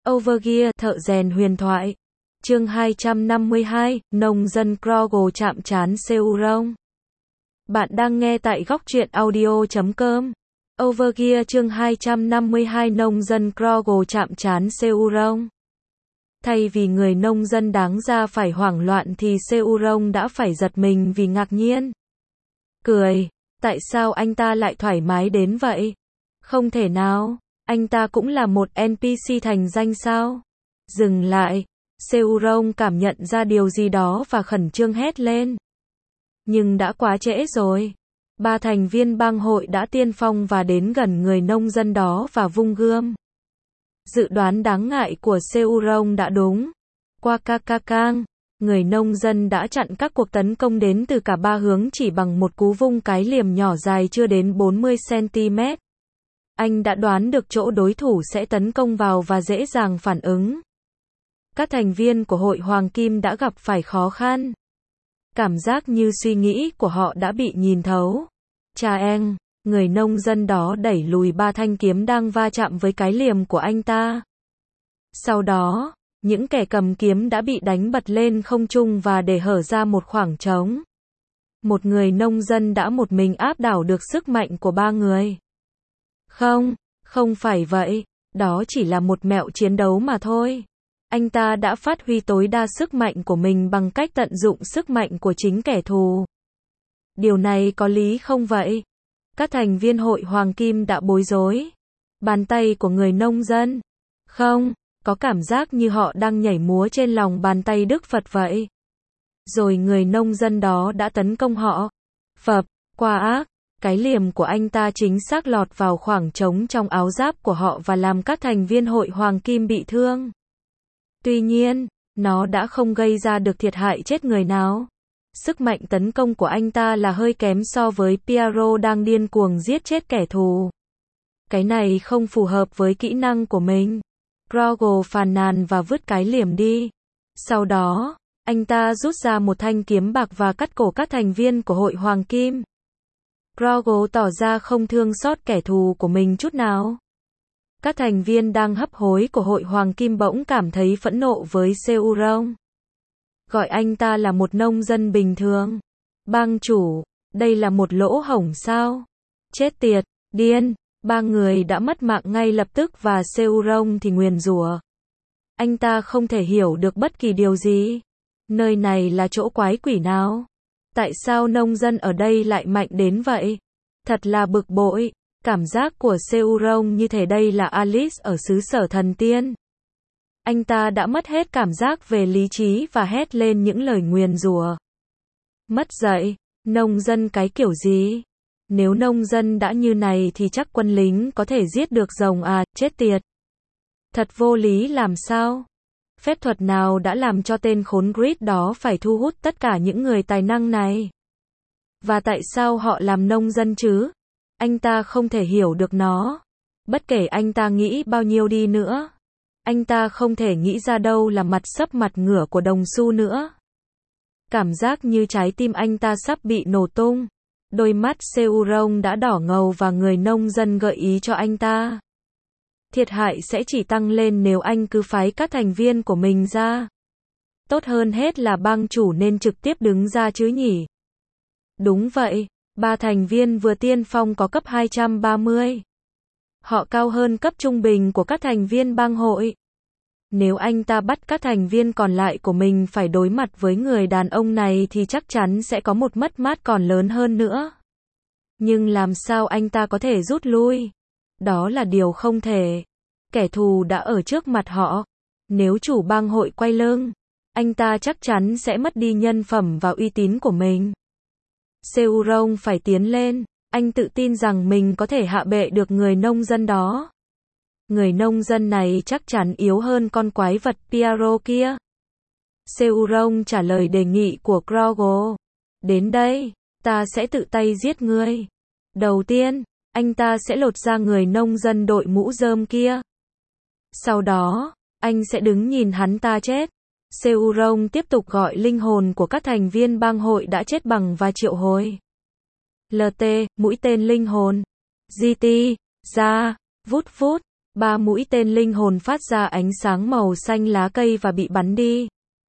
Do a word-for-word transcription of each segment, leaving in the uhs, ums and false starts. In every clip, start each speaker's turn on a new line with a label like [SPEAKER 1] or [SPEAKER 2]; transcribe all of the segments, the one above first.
[SPEAKER 1] Overgear, thợ rèn huyền thoại. Chương hai trăm năm mươi hai, nông dân Krogo chạm trán Seuron. Bạn đang nghe tại góc truyện audio chấm com. Overgear chương hai trăm năm mươi hai, nông dân Krogo chạm trán Seuron. Thay vì người nông dân đáng ra phải hoảng loạn thì Seuron đã phải giật mình vì ngạc nhiên. Cười, tại sao anh ta lại thoải mái đến vậy? Không thể nào, anh ta cũng là một en pê xê thành danh sao? Dừng lại, Seuron cảm nhận ra điều gì đó và khẩn trương hét lên. Nhưng đã quá trễ rồi. Ba thành viên bang hội đã tiên phong và đến gần người nông dân đó và vung gươm. Dự đoán đáng ngại của Seuron đã đúng. Qua ca ca cang, người nông dân đã chặn các cuộc tấn công đến từ cả ba hướng chỉ bằng một cú vung cái liềm nhỏ dài chưa đến bốn mươi xăng-ti-mét. Anh đã đoán được chỗ đối thủ sẽ tấn công vào và dễ dàng phản ứng. Các thành viên của hội Hoàng Kim đã gặp phải khó khăn. Cảm giác như suy nghĩ của họ đã bị nhìn thấu. Cha eng, người nông dân đó đẩy lùi ba thanh kiếm đang va chạm với cái liềm của anh ta. Sau đó, những kẻ cầm kiếm đã bị đánh bật lên không trung và để hở ra một khoảng trống. Một người nông dân đã một mình áp đảo được sức mạnh của ba người. Không, không phải vậy, đó chỉ là một mẹo chiến đấu mà thôi. Anh ta đã phát huy tối đa sức mạnh của mình bằng cách tận dụng sức mạnh của chính kẻ thù. Điều này có lý không vậy? Các thành viên hội Hoàng Kim đã bối rối. Bàn tay của người nông dân. Không, có cảm giác như họ đang nhảy múa trên lòng bàn tay Đức Phật vậy. Rồi người nông dân đó đã tấn công họ. Phập, qua ác, cái liềm của anh ta chính xác lọt vào khoảng trống trong áo giáp của họ và làm các thành viên hội Hoàng Kim bị thương. Tuy nhiên, nó đã không gây ra được thiệt hại chết người nào. Sức mạnh tấn công của anh ta là hơi kém so với Piero đang điên cuồng giết chết kẻ thù. Cái này không phù hợp với kỹ năng của mình. Krogo phàn nàn và vứt cái liềm đi. Sau đó, anh ta rút ra một thanh kiếm bạc và cắt cổ các thành viên của hội Hoàng Kim. Krogo tỏ ra không thương xót kẻ thù của mình chút nào. Các thành viên đang hấp hối của hội Hoàng Kim bỗng cảm thấy phẫn nộ với Seuron. Gọi anh ta là một nông dân bình thường. Bang chủ, đây là một lỗ hổng sao? Chết tiệt, điên, ba người đã mất mạng ngay lập tức và Seuron thì nguyền rủa. Anh ta không thể hiểu được bất kỳ điều gì. Nơi này là chỗ quái quỷ nào? Tại sao nông dân ở đây lại mạnh đến vậy? Thật là bực bội. Cảm giác của Seuron như thể đây là Alice ở xứ sở thần tiên. Anh ta đã mất hết cảm giác về lý trí và hét lên những lời nguyền rủa. Mất dạy, nông dân cái kiểu gì? Nếu nông dân đã như này thì chắc quân lính có thể giết được rồng à, chết tiệt. Thật vô lý làm sao? Phép thuật nào đã làm cho tên khốn Grid đó phải thu hút tất cả những người tài năng này? Và tại sao họ làm nông dân chứ? Anh ta không thể hiểu được nó. Bất kể anh ta nghĩ bao nhiêu đi nữa. Anh ta không thể nghĩ ra đâu là mặt sấp mặt ngửa của đồng xu nữa. Cảm giác như trái tim anh ta sắp bị nổ tung. Đôi mắt Seuron đã đỏ ngầu và người nông dân gợi ý cho anh ta. Thiệt hại sẽ chỉ tăng lên nếu anh cứ phái các thành viên của mình ra. Tốt hơn hết là bang chủ nên trực tiếp đứng ra chứ nhỉ? Đúng vậy. Ba thành viên vừa tiên phong có cấp hai trăm ba mươi. Họ cao hơn cấp trung bình của các thành viên bang hội. Nếu anh ta bắt các thành viên còn lại của mình phải đối mặt với người đàn ông này thì chắc chắn sẽ có một mất mát còn lớn hơn nữa. Nhưng làm sao anh ta có thể rút lui? Đó là điều không thể. Kẻ thù đã ở trước mặt họ. Nếu chủ bang hội quay lưng, anh ta chắc chắn sẽ mất đi nhân phẩm và uy tín của mình. Seuron phải tiến lên, anh tự tin rằng mình có thể hạ bệ được người nông dân đó. Người nông dân này chắc chắn yếu hơn con quái vật Piero kia. Seuron trả lời đề nghị của Krogo. Đến đây, ta sẽ tự tay giết ngươi. Đầu tiên, anh ta sẽ lột ra người nông dân đội mũ rơm kia. Sau đó, anh sẽ đứng nhìn hắn ta chết. Seuron tiếp tục gọi linh hồn của các thành viên bang hội đã chết bằng và triệu hồi. lờ tê, mũi tên linh hồn. giê tê, ra, vút vút. Ba mũi tên linh hồn phát ra ánh sáng màu xanh lá cây và bị bắn đi.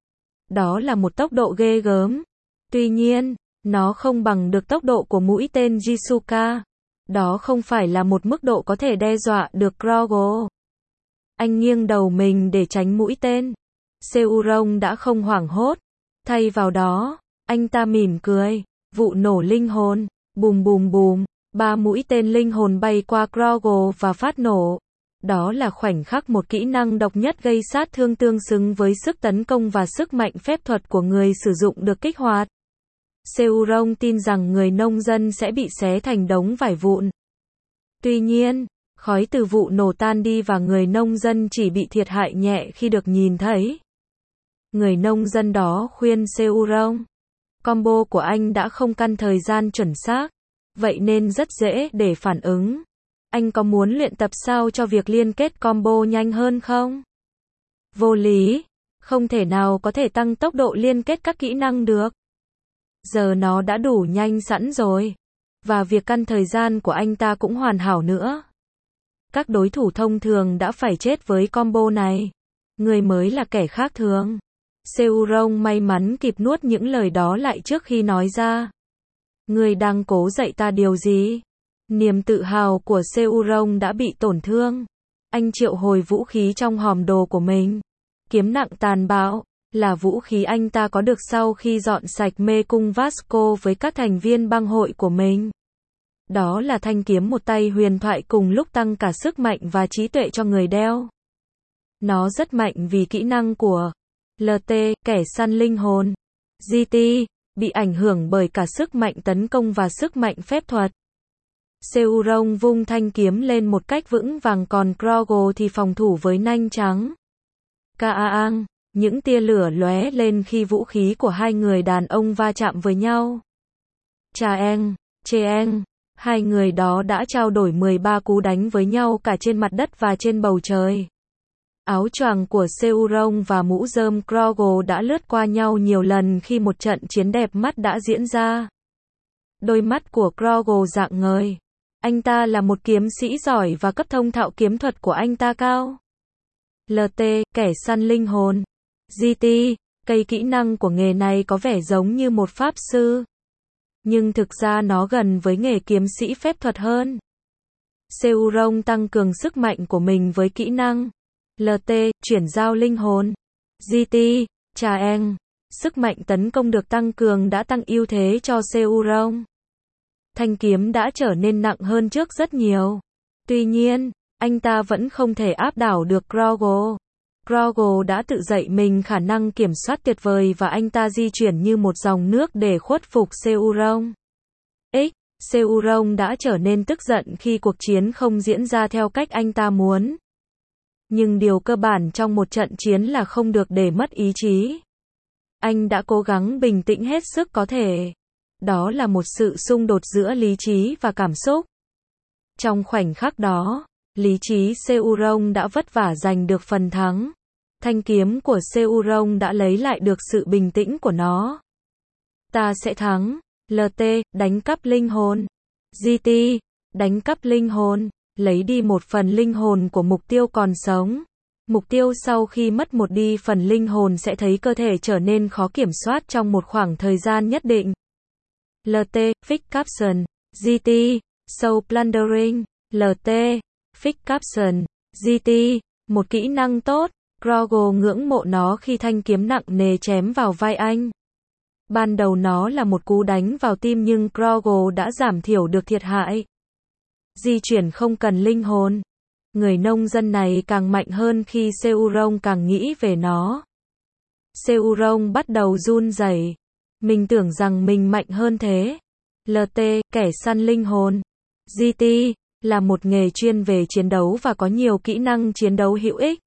[SPEAKER 1] Đó là một tốc độ ghê gớm. Tuy nhiên, nó không bằng được tốc độ của mũi tên Jisuka. Đó không phải là một mức độ có thể đe dọa được Grogu. Anh nghiêng đầu mình để tránh mũi tên. Seuron đã không hoảng hốt. Thay vào đó, anh ta mỉm cười. Vụ nổ linh hồn. Bùm bùm bùm. Ba mũi tên linh hồn bay qua Grogu và phát nổ. Đó là khoảnh khắc một kỹ năng độc nhất gây sát thương tương xứng với sức tấn công và sức mạnh phép thuật của người sử dụng được kích hoạt. Seuron tin rằng người nông dân sẽ bị xé thành đống vải vụn. Tuy nhiên, khói từ vụ nổ tan đi và người nông dân chỉ bị thiệt hại nhẹ khi được nhìn thấy. Người nông dân đó khuyên Seuron. Combo của anh đã không căn thời gian chuẩn xác, vậy nên rất dễ để phản ứng. Anh có muốn luyện tập sao cho việc liên kết combo nhanh hơn không? Vô lý, không thể nào có thể tăng tốc độ liên kết các kỹ năng được. Giờ nó đã đủ nhanh sẵn rồi. Và việc căn thời gian của anh ta cũng hoàn hảo nữa. Các đối thủ thông thường đã phải chết với combo này. Người mới là kẻ khác thường. Seuron may mắn kịp nuốt những lời đó lại trước khi nói ra. Người đang cố dạy ta điều gì? Niềm tự hào của Seuron đã bị tổn thương. Anh triệu hồi vũ khí trong hòm đồ của mình. Kiếm nặng tàn bạo, là vũ khí anh ta có được sau khi dọn sạch mê cung Vasco với các thành viên bang hội của mình. Đó là thanh kiếm một tay huyền thoại cùng lúc tăng cả sức mạnh và trí tuệ cho người đeo. Nó rất mạnh vì kỹ năng của lờ tê, kẻ săn linh hồn. giê tê, bị ảnh hưởng bởi cả sức mạnh tấn công và sức mạnh phép thuật. Seuron vung thanh kiếm lên một cách vững vàng còn Grogu thì phòng thủ với nanh trắng. Kaang, những tia lửa lóe lên khi vũ khí của hai người đàn ông va chạm với nhau. Chaeng, Cheeng, hai người đó đã trao đổi mười ba cú đánh với nhau cả trên mặt đất và trên bầu trời. Áo choàng của Seuron và mũ rơm Grogu đã lướt qua nhau nhiều lần khi một trận chiến đẹp mắt đã diễn ra. Đôi mắt của Grogu rạng ngời. Anh ta là một kiếm sĩ giỏi và cấp thông thạo kiếm thuật của anh ta cao. lờ tê, kẻ săn linh hồn. giê tê, cây kỹ năng của nghề này có vẻ giống như một pháp sư. Nhưng thực ra nó gần với nghề kiếm sĩ phép thuật hơn. Seuron tăng cường sức mạnh của mình với kỹ năng lờ tê, chuyển giao linh hồn. giê tê, Chaeng, sức mạnh tấn công được tăng cường đã tăng ưu thế cho Seuron. Thanh kiếm đã trở nên nặng hơn trước rất nhiều. Tuy nhiên, anh ta vẫn không thể áp đảo được Grogu. Grogu đã tự dạy mình khả năng kiểm soát tuyệt vời và anh ta di chuyển như một dòng nước để khuất phục Seuron. X, Seuron đã trở nên tức giận khi cuộc chiến không diễn ra theo cách anh ta muốn. Nhưng điều cơ bản trong một trận chiến là không được để mất ý chí. Anh đã cố gắng bình tĩnh hết sức có thể. Đó là một sự xung đột giữa lý trí và cảm xúc. Trong khoảnh khắc đó, lý trí Seuron đã vất vả giành được phần thắng. Thanh kiếm của Seuron đã lấy lại được sự bình tĩnh của nó. Ta sẽ thắng. lờ tê, đánh cắp linh hồn. giê tê, đánh cắp linh hồn, lấy đi một phần linh hồn của mục tiêu còn sống. Mục tiêu sau khi mất một đi phần linh hồn sẽ thấy cơ thể trở nên khó kiểm soát trong một khoảng thời gian nhất định. lờ tê, Fix Caption. giê tê, Soul Plundering. lờ tê, Fix Caption. giê tê, một kỹ năng tốt. Grogu ngưỡng mộ nó khi thanh kiếm nặng nề chém vào vai anh. Ban đầu nó là một cú đánh vào tim nhưng Grogu đã giảm thiểu được thiệt hại. Di chuyển không cần linh hồn. Người nông dân này càng mạnh hơn khi Seuron càng nghĩ về nó. Seuron bắt đầu run rẩy. Mình tưởng rằng mình mạnh hơn thế. lờ tê, kẻ săn linh hồn. giê tê, là một nghề chuyên về chiến đấu và có nhiều kỹ năng chiến đấu hữu ích.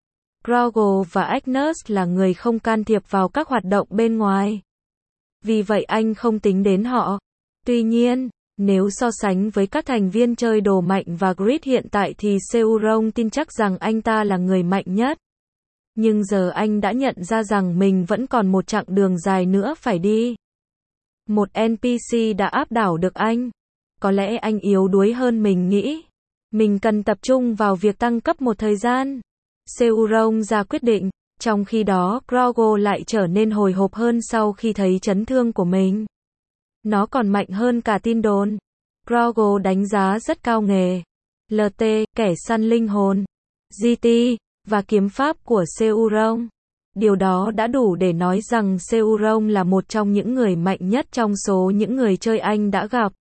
[SPEAKER 1] Grogu và Agnes là người không can thiệp vào các hoạt động bên ngoài. Vì vậy anh không tính đến họ. Tuy nhiên, nếu so sánh với các thành viên chơi đồ mạnh và Grid hiện tại thì Seuron tin chắc rằng anh ta là người mạnh nhất. Nhưng giờ anh đã nhận ra rằng mình vẫn còn một chặng đường dài nữa phải đi. Một en pê xê đã áp đảo được anh. Có lẽ anh yếu đuối hơn mình nghĩ. Mình cần tập trung vào việc tăng cấp một thời gian. Seuron ra quyết định. Trong khi đó, Grogu lại trở nên hồi hộp hơn sau khi thấy chấn thương của mình. Nó còn mạnh hơn cả tin đồn. Grogu đánh giá rất cao nghề lờ tê, kẻ săn linh hồn, giê tê, và kiếm pháp của Seuron. Điều đó đã đủ để nói rằng Seuron là một trong những người mạnh nhất trong số những người chơi anh đã gặp.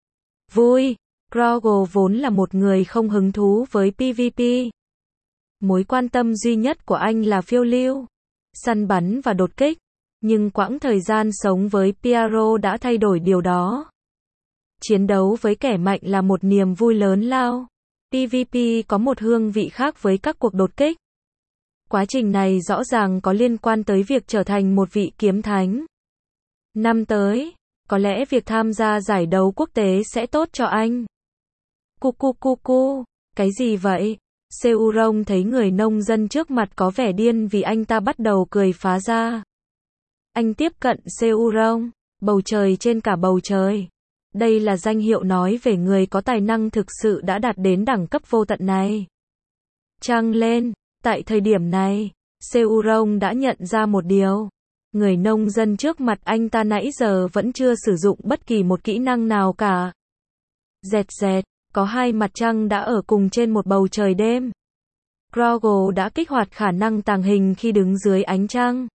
[SPEAKER 1] Vui, Grogu vốn là một người không hứng thú với pê vê pê. Mối quan tâm duy nhất của anh là phiêu lưu, săn bắn và đột kích. Nhưng quãng thời gian sống với Pyro đã thay đổi điều đó. Chiến đấu với kẻ mạnh là một niềm vui lớn lao. pê vê pê có một hương vị khác với các cuộc đột kích. Quá trình này rõ ràng có liên quan tới việc trở thành một vị kiếm thánh. Năm tới, có lẽ việc tham gia giải đấu quốc tế sẽ tốt cho anh. Cu cu cu cu, cái gì vậy? Seuron thấy người nông dân trước mặt có vẻ điên vì anh ta bắt đầu cười phá ra. Anh tiếp cận Seuron, bầu trời trên cả bầu trời. Đây là danh hiệu nói về người có tài năng thực sự đã đạt đến đẳng cấp vô tận này. Trăng lên, tại thời điểm này, Seuron đã nhận ra một điều. Người nông dân trước mặt anh ta nãy giờ vẫn chưa sử dụng bất kỳ một kỹ năng nào cả. Dẹt dẹt, có hai mặt trăng đã ở cùng trên một bầu trời đêm. Grogu đã kích hoạt khả năng tàng hình khi đứng dưới ánh trăng.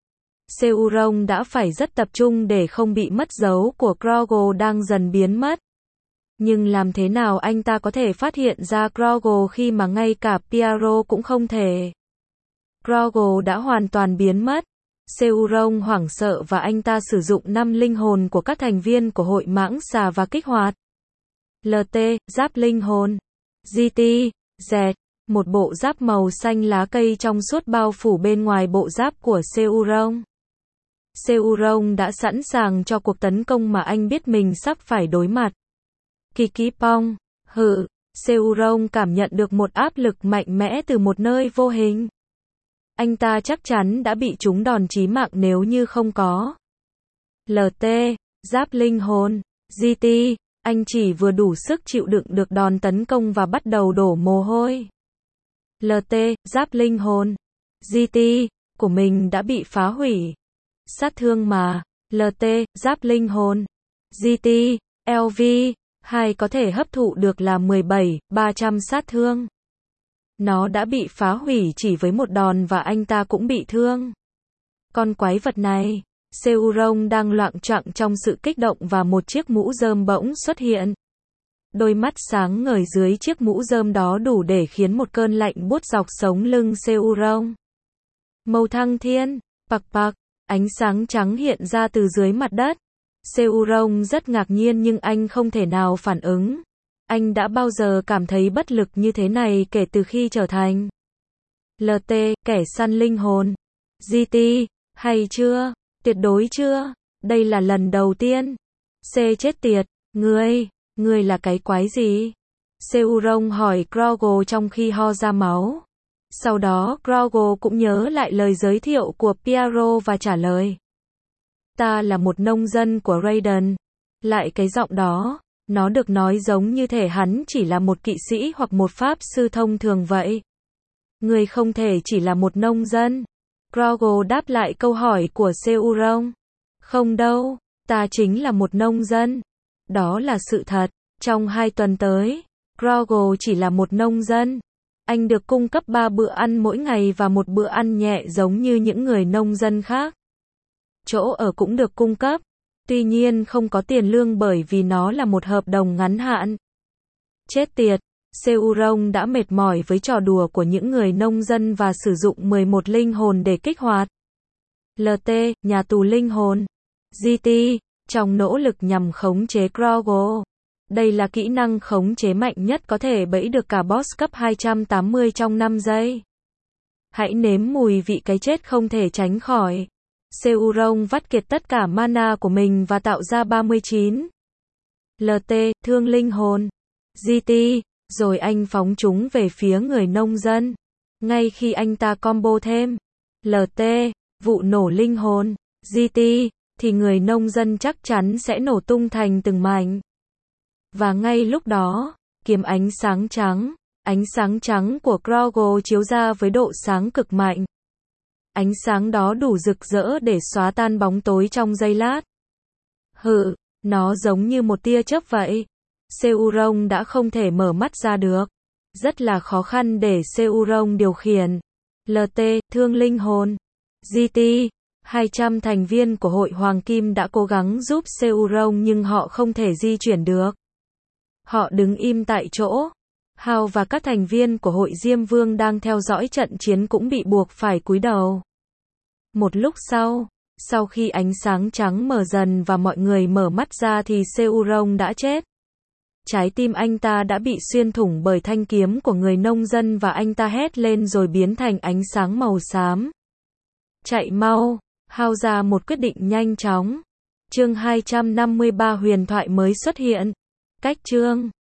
[SPEAKER 1] Seuron đã phải rất tập trung để không bị mất dấu của Grogu đang dần biến mất. Nhưng làm thế nào anh ta có thể phát hiện ra Grogu khi mà ngay cả Pyro cũng không thể? Grogu đã hoàn toàn biến mất. Seuron hoảng sợ và anh ta sử dụng năm linh hồn của các thành viên của hội mãng xà và kích hoạt lờ tê, giáp linh hồn, giê tê, Z, một bộ giáp màu xanh lá cây trong suốt bao phủ bên ngoài bộ giáp của Seuron. Seuron đã sẵn sàng cho cuộc tấn công mà anh biết mình sắp phải đối mặt. Kiki Pong, hự, Seuron cảm nhận được một áp lực mạnh mẽ từ một nơi vô hình. Anh ta chắc chắn đã bị trúng đòn chí mạng nếu như không có lờ tê, giáp linh hồn, giê tê, anh chỉ vừa đủ sức chịu đựng được đòn tấn công và bắt đầu đổ mồ hôi. lờ tê, giáp linh hồn, giê tê, của mình đã bị phá hủy. Sát thương mà, lờ tê, giáp linh hồn, giê tê, lờ vê, hai có thể hấp thụ được là mười bảy nghìn ba trăm sát thương. Nó đã bị phá hủy chỉ với một đòn và anh ta cũng bị thương. Con quái vật này, Seuron đang loạng choạng trong sự kích động và một chiếc mũ rơm bỗng xuất hiện. Đôi mắt sáng ngời dưới chiếc mũ rơm đó đủ để khiến một cơn lạnh buốt dọc sống lưng Seuron. Màu thăng thiên, pạc pạc, ánh sáng trắng hiện ra từ dưới mặt đất. Seuron rất ngạc nhiên nhưng anh không thể nào phản ứng. Anh đã bao giờ cảm thấy bất lực như thế này kể từ khi trở thành lờ tê, kẻ săn linh hồn, giê tê, hay chưa? Tuyệt đối chưa. Đây là lần đầu tiên. C chết tiệt, ngươi, ngươi là cái quái gì? Seuron hỏi Grogu trong khi ho ra máu. Sau đó Grogu cũng nhớ lại lời giới thiệu của Pyro và trả lời. Ta là một nông dân của Raiden. Lại cái giọng đó, nó được nói giống như thể hắn chỉ là một kỵ sĩ hoặc một pháp sư thông thường vậy. Ngươi không thể chỉ là một nông dân. Grogu đáp lại câu hỏi của Seuron. Không đâu, ta chính là một nông dân. Đó là sự thật. Trong hai tuần tới, Grogu chỉ là một nông dân. Anh được cung cấp ba bữa ăn mỗi ngày và một bữa ăn nhẹ giống như những người nông dân khác. Chỗ ở cũng được cung cấp. Tuy nhiên không có tiền lương bởi vì nó là một hợp đồng ngắn hạn. Chết tiệt, Seuron đã mệt mỏi với trò đùa của những người nông dân và sử dụng mười một linh hồn để kích hoạt lờ tê, nhà tù linh hồn, giê tê, trong nỗ lực nhằm khống chế Grogu. Đây là kỹ năng khống chế mạnh nhất có thể bẫy được cả boss cấp hai trăm tám mươi trong năm giây. Hãy nếm mùi vị cái chết không thể tránh khỏi. Seuron vắt kiệt tất cả mana của mình và tạo ra ba mươi chín lờ tê, thương linh hồn, giê tê, rồi anh phóng chúng về phía người nông dân. Ngay khi anh ta combo thêm lờ tê, vụ nổ linh hồn, giê tê, thì người nông dân chắc chắn sẽ nổ tung thành từng mảnh. Và ngay lúc đó, kiếm ánh sáng trắng. Ánh sáng trắng của Grogu chiếu ra với độ sáng cực mạnh. Ánh sáng đó đủ rực rỡ để xóa tan bóng tối trong giây lát. Hự, nó giống như một tia chớp vậy. Seuron đã không thể mở mắt ra được. Rất là khó khăn để Seuron điều khiển. lờ tê, thương linh hồn. giê tê, hai trăm thành viên của hội Hoàng Kim đã cố gắng giúp Seuron nhưng họ không thể di chuyển được. Họ đứng im tại chỗ. Hao và các thành viên của hội Diêm Vương đang theo dõi trận chiến cũng bị buộc phải cúi đầu. Một lúc sau, sau khi ánh sáng trắng mờ dần và mọi người mở mắt ra thì Seuron đã chết. Trái tim anh ta đã bị xuyên thủng bởi thanh kiếm của người nông dân và anh ta hét lên rồi biến thành ánh sáng màu xám. Chạy mau, Hao ra một quyết định nhanh chóng. Chương hai trăm năm mươi ba huyền thoại mới xuất hiện. Cách chương